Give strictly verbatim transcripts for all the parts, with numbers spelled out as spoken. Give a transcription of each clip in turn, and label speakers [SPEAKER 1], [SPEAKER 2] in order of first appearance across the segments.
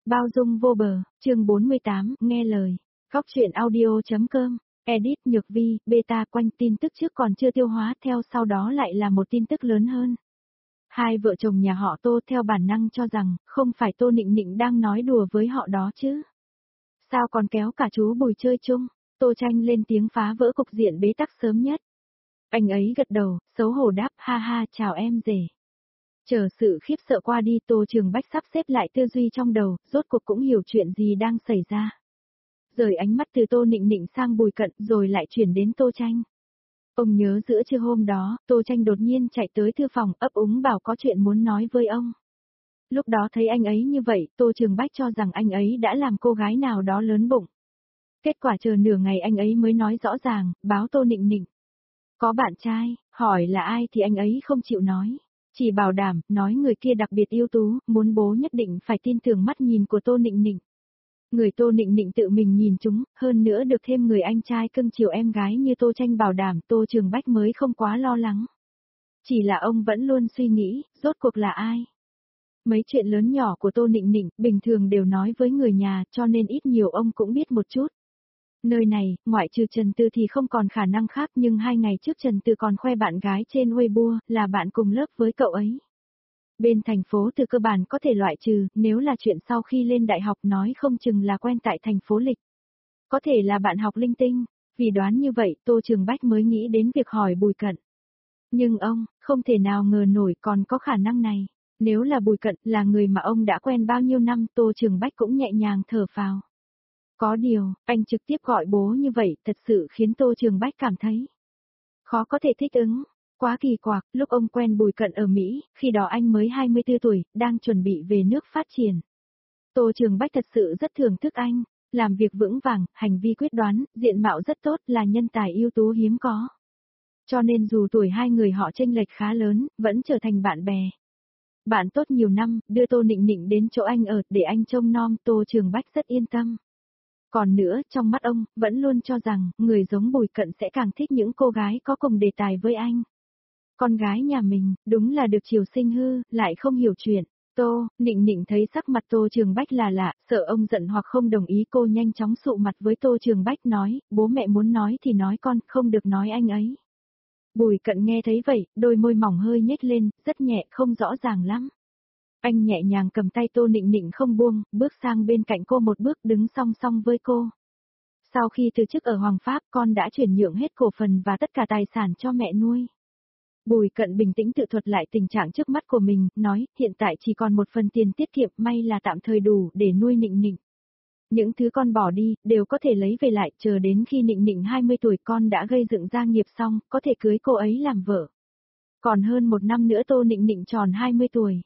[SPEAKER 1] Bao dung vô bờ, chương bốn mươi tám, nghe lời. Góc truyện audio.com, edit Nhược Vi, beta quanh tin tức trước còn chưa tiêu hóa theo sau đó lại là một tin tức lớn hơn. Hai vợ chồng nhà họ Tô theo bản năng cho rằng, không phải Tô Nịnh Nịnh đang nói đùa với họ đó chứ. Sao còn kéo cả chú Bùi chơi chung, Tô Tranh lên tiếng phá vỡ cục diện bế tắc sớm nhất. Anh ấy gật đầu, xấu hổ đáp ha ha chào em rể. Chờ sự khiếp sợ qua đi Tô Trường Bách sắp xếp lại tư duy trong đầu, rốt cuộc cũng hiểu chuyện gì đang xảy ra. Rời ánh mắt từ Tô Nịnh Nịnh sang Bùi Cận rồi lại chuyển đến Tô Tranh. Ông nhớ giữa trưa hôm đó, Tô Tranh đột nhiên chạy tới thư phòng ấp úng bảo có chuyện muốn nói với ông. Lúc đó thấy anh ấy như vậy, Tô Trường Bách cho rằng anh ấy đã làm cô gái nào đó lớn bụng. Kết quả chờ nửa ngày anh ấy mới nói rõ ràng, báo Tô Nịnh Nịnh. Có bạn trai, hỏi là ai thì anh ấy không chịu nói. Chỉ bảo đảm, nói người kia đặc biệt ưu tú, muốn bố nhất định phải tin tưởng mắt nhìn của Tô Nịnh Nịnh. Người Tô Nịnh Nịnh tự mình nhìn chúng, hơn nữa được thêm người anh trai cưng chiều em gái như Tô Tranh bảo đảm Tô Trường Bách mới không quá lo lắng. Chỉ là ông vẫn luôn suy nghĩ, rốt cuộc là ai? Mấy chuyện lớn nhỏ của Tô Nịnh Nịnh, bình thường đều nói với người nhà, cho nên ít nhiều ông cũng biết một chút. Nơi này, ngoại trừ Trần Tư thì không còn khả năng khác nhưng hai ngày trước Trần Tư còn khoe bạn gái trên Weibo, là bạn cùng lớp với cậu ấy. Bên thành phố từ cơ bản có thể loại trừ, nếu là chuyện sau khi lên đại học nói không chừng là quen tại thành phố lịch. Có thể là bạn học linh tinh, vì đoán như vậy Tô Trường Bách mới nghĩ đến việc hỏi Bùi Cận. Nhưng ông, không thể nào ngờ nổi còn có khả năng này. Nếu là Bùi Cận, là người mà ông đã quen bao nhiêu năm, Tô Trường Bách cũng nhẹ nhàng thở phào. Có điều, anh trực tiếp gọi bố như vậy, thật sự khiến Tô Trường Bách cảm thấy khó có thể thích ứng. Quá kỳ quặc, lúc ông quen Bùi Cận ở Mỹ, khi đó anh mới hai mươi tư tuổi, đang chuẩn bị về nước phát triển. Tô Trường Bách thật sự rất thưởng thức anh, làm việc vững vàng, hành vi quyết đoán, diện mạo rất tốt, là nhân tài ưu tú hiếm có. Cho nên dù tuổi hai người họ chênh lệch khá lớn, vẫn trở thành bạn bè. Bạn tốt nhiều năm, đưa Tô Nịnh Nịnh đến chỗ anh ở, để anh trông nom, Tô Trường Bách rất yên tâm. Còn nữa, trong mắt ông, vẫn luôn cho rằng, người giống Bùi Cận sẽ càng thích những cô gái có cùng đề tài với anh. Con gái nhà mình, đúng là được chiều sinh hư, lại không hiểu chuyện. Tô, Nịnh Nịnh thấy sắc mặt Tô Trường Bách là lạ, sợ ông giận hoặc không đồng ý cô nhanh chóng sụ mặt với Tô Trường Bách nói, bố mẹ muốn nói thì nói con, không được nói anh ấy. Bùi Cận nghe thấy vậy, đôi môi mỏng hơi nhếch lên, rất nhẹ, không rõ ràng lắm. Anh nhẹ nhàng cầm tay Tô Nịnh Nịnh không buông, bước sang bên cạnh cô một bước đứng song song với cô. Sau khi từ chức ở Hoàng Pháp con đã chuyển nhượng hết cổ phần và tất cả tài sản cho mẹ nuôi. Bùi Cận bình tĩnh tự thuật lại tình trạng trước mắt của mình, nói hiện tại chỉ còn một phần tiền tiết kiệm may là tạm thời đủ để nuôi Nịnh Nịnh. Những thứ con bỏ đi, đều có thể lấy về lại, chờ đến khi Nịnh Nịnh hai mươi tuổi con đã gây dựng gia nghiệp xong, có thể cưới cô ấy làm vợ. Còn hơn một năm nữa Tô Nịnh Nịnh tròn hai mươi tuổi.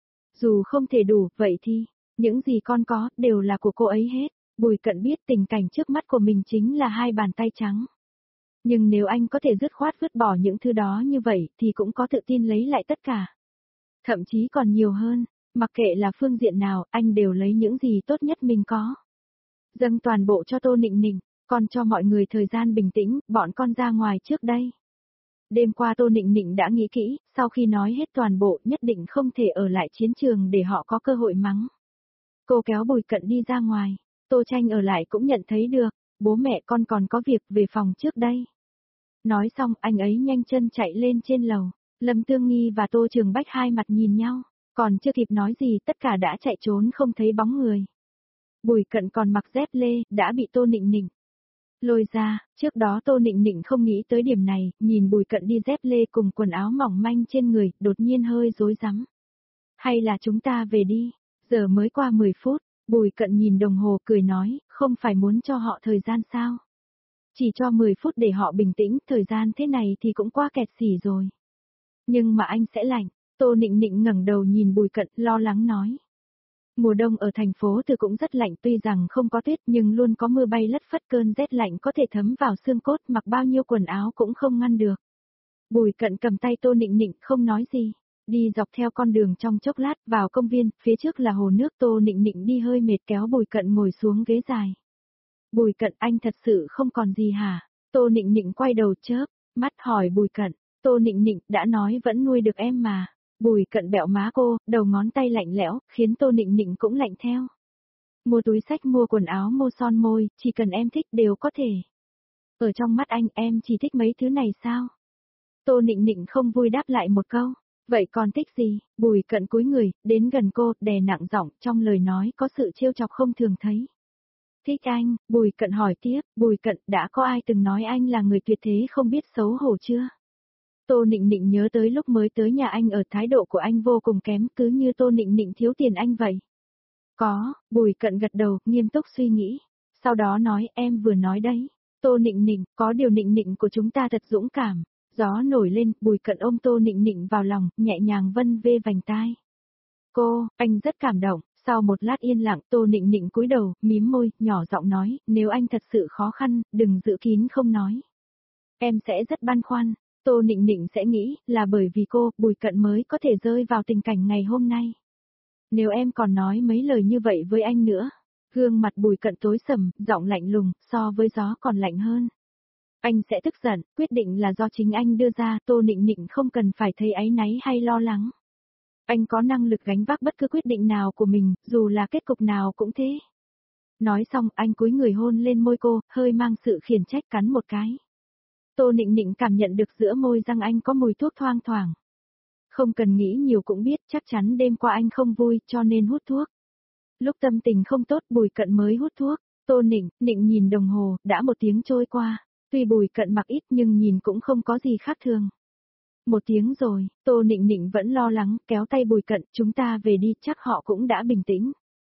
[SPEAKER 1] Dù không thể đủ, vậy thì, những gì con có, đều là của cô ấy hết. Bùi Cận biết tình cảnh trước mắt của mình chính là hai bàn tay trắng. Nhưng nếu anh có thể dứt khoát vứt bỏ những thứ đó như vậy, thì cũng có tự tin lấy lại tất cả. Thậm chí còn nhiều hơn, mặc kệ là phương diện nào, anh đều lấy những gì tốt nhất mình có. Dâng toàn bộ cho Tô Nịnh Nịnh, còn cho mọi người thời gian bình tĩnh, bọn con ra ngoài trước đây. Đêm qua Tô Nịnh Nịnh đã nghĩ kỹ, sau khi nói hết toàn bộ nhất định không thể ở lại chiến trường để họ có cơ hội mắng. Cô kéo Bùi Cận đi ra ngoài, Tô Tranh ở lại cũng nhận thấy được, bố mẹ con còn có việc về phòng trước đây. Nói xong anh ấy nhanh chân chạy lên trên lầu, Lâm Tương Nghi và Tô Trường Bách hai mặt nhìn nhau, còn chưa kịp nói gì tất cả đã chạy trốn không thấy bóng người. Bùi Cận còn mặc dép lê, đã bị Tô Nịnh Nịnh lôi ra, trước đó Tô Nịnh Nịnh không nghĩ tới điểm này, nhìn Bùi Cận đi dép lê cùng quần áo mỏng manh trên người, đột nhiên hơi rối rắm. Hay là chúng ta về đi, giờ mới qua mười phút, Bùi Cận nhìn đồng hồ cười nói, không phải muốn cho họ thời gian sao? Chỉ cho mười phút để họ bình tĩnh, thời gian thế này thì cũng quá kẹt xỉ rồi. Nhưng mà anh sẽ lạnh, Tô Nịnh Nịnh ngẩng đầu nhìn Bùi Cận, lo lắng nói. Mùa đông ở thành phố Từ cũng rất lạnh, tuy rằng không có tuyết nhưng luôn có mưa bay lất phất, cơn rét lạnh có thể thấm vào xương cốt, mặc bao nhiêu quần áo cũng không ngăn được. Bùi Cận cầm tay Tô Nịnh Nịnh không nói gì, đi dọc theo con đường trong chốc lát vào công viên, phía trước là hồ nước. Tô Nịnh Nịnh đi hơi mệt kéo Bùi Cận ngồi xuống ghế dài. Bùi Cận anh thật sự không còn gì hả? Tô Nịnh Nịnh quay đầu chớp mắt hỏi Bùi Cận. Tô Nịnh Nịnh đã nói vẫn nuôi được em mà. Bùi Cận bẹo má cô, đầu ngón tay lạnh lẽo, khiến Tô Nịnh Nịnh cũng lạnh theo. Mua túi xách, mua quần áo, mua son môi, chỉ cần em thích đều có thể. Ở trong mắt anh, em chỉ thích mấy thứ này sao? Tô Nịnh Nịnh không vui đáp lại một câu. Vậy còn thích gì? Bùi Cận cúi người, đến gần cô, đè nặng giọng, trong lời nói có sự trêu chọc không thường thấy. Thích anh, Bùi Cận hỏi tiếp, Bùi Cận, đã có ai từng nói anh là người tuyệt thế không biết xấu hổ chưa? Tô Nịnh Nịnh nhớ tới lúc mới tới nhà anh, ở thái độ của anh vô cùng kém, cứ như Tô Nịnh Nịnh thiếu tiền anh vậy. Có, Bùi Cận gật đầu, nghiêm túc suy nghĩ. Sau đó nói, em vừa nói đấy. Tô Nịnh Nịnh, có điều Nịnh Nịnh của chúng ta thật dũng cảm. Gió nổi lên, Bùi Cận ôm Tô Nịnh Nịnh vào lòng, nhẹ nhàng vân vê vành tai. Cô, anh rất cảm động. Sau một lát yên lặng, Tô Nịnh Nịnh cúi đầu, mím môi, nhỏ giọng nói, nếu anh thật sự khó khăn, đừng giữ kín không nói. Em sẽ rất băn khoăn. Tô Nịnh Nịnh sẽ nghĩ, là bởi vì cô, Bùi Cận mới có thể rơi vào tình cảnh ngày hôm nay. Nếu em còn nói mấy lời như vậy với anh nữa. Gương mặt Bùi Cận tối sầm, giọng lạnh lùng, so với gió còn lạnh hơn. Anh sẽ tức giận, quyết định là do chính anh đưa ra, Tô Nịnh Nịnh không cần phải thấy áy náy hay lo lắng. Anh có năng lực gánh vác bất cứ quyết định nào của mình, dù là kết cục nào cũng thế. Nói xong, anh cúi người hôn lên môi cô, hơi mang sự khiển trách cắn một cái. Tô Nịnh Nịnh cảm nhận được giữa môi răng anh có mùi thuốc thoang thoảng. Không cần nghĩ nhiều cũng biết, chắc chắn đêm qua anh không vui, cho nên hút thuốc. Lúc tâm tình không tốt, Bùi Cận mới hút thuốc. Tô Nịnh, Nịnh nhìn đồng hồ, đã một tiếng trôi qua. Tuy Bùi Cận mặc ít nhưng nhìn cũng không có gì khác thường. Một tiếng rồi, Tô Nịnh Nịnh vẫn lo lắng, kéo tay Bùi Cận, chúng ta về đi, chắc họ cũng đã bình tĩnh.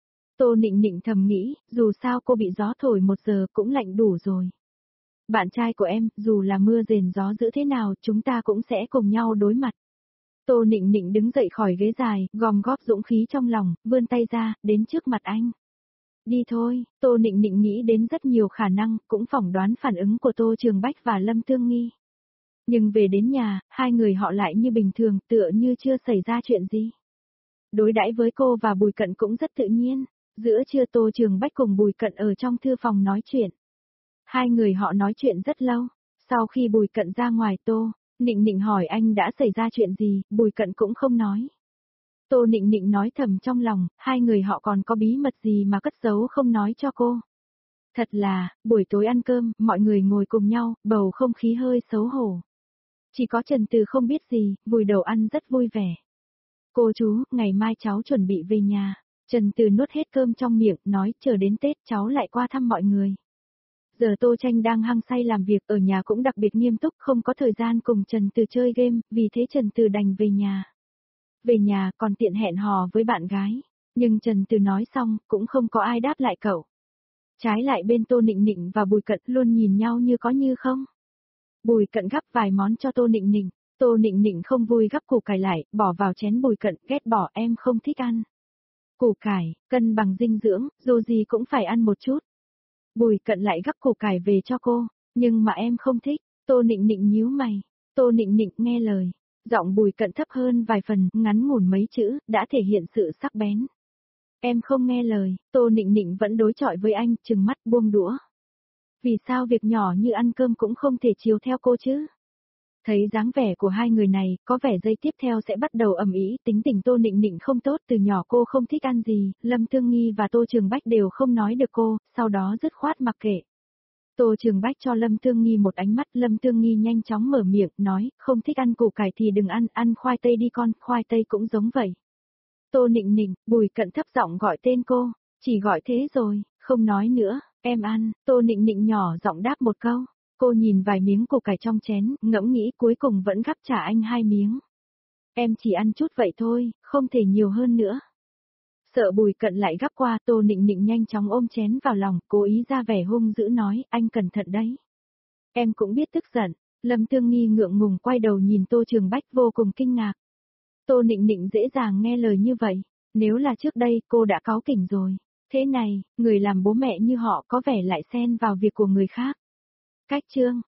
[SPEAKER 1] Tô Nịnh Nịnh thầm nghĩ, dù sao cô bị gió thổi một giờ cũng lạnh đủ rồi. Bạn trai của em, dù là mưa rền gió dữ thế nào, chúng ta cũng sẽ cùng nhau đối mặt. Tô Nịnh Nịnh đứng dậy khỏi ghế dài, gom góp dũng khí trong lòng, vươn tay ra, đến trước mặt anh. Đi thôi, Tô Nịnh Nịnh nghĩ đến rất nhiều khả năng, cũng phỏng đoán phản ứng của Tô Trường Bách và Lâm Tương Nghi. Nhưng về đến nhà, hai người họ lại như bình thường, tựa như chưa xảy ra chuyện gì. Đối đãi với cô và Bùi Cận cũng rất tự nhiên. Giữa trưa Tô Trường Bách cùng Bùi Cận ở trong thư phòng nói chuyện. Hai người họ nói chuyện rất lâu. Sau khi Bùi Cận ra ngoài, Tô Nịnh Nịnh hỏi anh đã xảy ra chuyện gì, Bùi Cận cũng không nói. Tô Nịnh Nịnh nói thầm trong lòng, hai người họ còn có bí mật gì mà cất giấu không nói cho cô. Thật là, buổi tối ăn cơm, mọi người ngồi cùng nhau, bầu không khí hơi xấu hổ. Chỉ có Trần Từ không biết gì, vùi đầu ăn rất vui vẻ. Cô chú, ngày mai cháu chuẩn bị về nhà. Trần Từ nuốt hết cơm trong miệng, nói chờ đến Tết cháu lại qua thăm mọi người. Giờ Tô Tranh đang hăng say làm việc ở nhà cũng đặc biệt nghiêm túc, không có thời gian cùng Trần Từ chơi game, vì thế Trần Từ đành về nhà. Về nhà còn tiện hẹn hò với bạn gái. Nhưng Trần Từ nói xong, cũng không có ai đáp lại cậu. Trái lại bên Tô Nịnh Nịnh và Bùi Cận luôn nhìn nhau như có như không. Bùi Cận gắp vài món cho Tô Nịnh Nịnh. Tô Nịnh Nịnh không vui gắp củ cải lại, bỏ vào chén Bùi Cận, ghét bỏ em không thích ăn. Củ cải, cân bằng dinh dưỡng, dù gì cũng phải ăn một chút. Bùi Cận lại gắp củ cải về cho cô, nhưng mà em không thích. Tô Nịnh Nịnh nhíu mày. Tô Nịnh Nịnh nghe lời. Giọng Bùi Cận thấp hơn vài phần, ngắn ngủn mấy chữ, đã thể hiện sự sắc bén. Em không nghe lời, Tô Nịnh Nịnh vẫn đối chọi với anh, trừng mắt buông đũa. Vì sao việc nhỏ như ăn cơm cũng không thể chiều theo cô chứ? Thấy dáng vẻ của hai người này, có vẻ giây tiếp theo sẽ bắt đầu ầm ĩ, tính tình Tô Nịnh Nịnh không tốt, từ nhỏ cô không thích ăn gì, Lâm Tương Nghi và Tô Trường Bách đều không nói được cô, sau đó dứt khoát mặc kệ. Tô Trường Bách cho Lâm Tương Nghi một ánh mắt, Lâm Tương Nghi nhanh chóng mở miệng, nói, không thích ăn củ cải thì đừng ăn, ăn khoai tây đi con, khoai tây cũng giống vậy. Tô Nịnh Nịnh, Bùi Cận thấp giọng gọi tên cô, chỉ gọi thế rồi, không nói nữa, em ăn, Tô Nịnh Nịnh nhỏ giọng đáp một câu. Cô nhìn vài miếng củ cải trong chén, ngẫm nghĩ cuối cùng vẫn gắp trả anh hai miếng. Em chỉ ăn chút vậy thôi, không thể nhiều hơn nữa. Sợ Bùi Cận lại gắp qua, Tô Nịnh Nịnh nhanh chóng ôm chén vào lòng, cố ý ra vẻ hung dữ nói, anh cẩn thận đấy. Em cũng biết tức giận. Lâm Tương Nghi ngượng ngùng quay đầu nhìn Tô Trường Bách vô cùng kinh ngạc. Tô Nịnh Nịnh dễ dàng nghe lời như vậy, nếu là trước đây cô đã cáu kỉnh rồi. Thế này, người làm bố mẹ như họ có vẻ lại xen vào việc của người khác. Cách chương